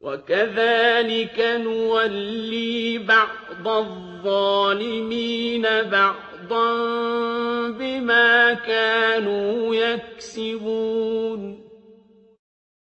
وَكَذَٰلِكَ نُوَلِّي بَعْضَ الظَّالِمِينَ بَعْضًا بِمَا كَانُوا يَكْسِبُونَ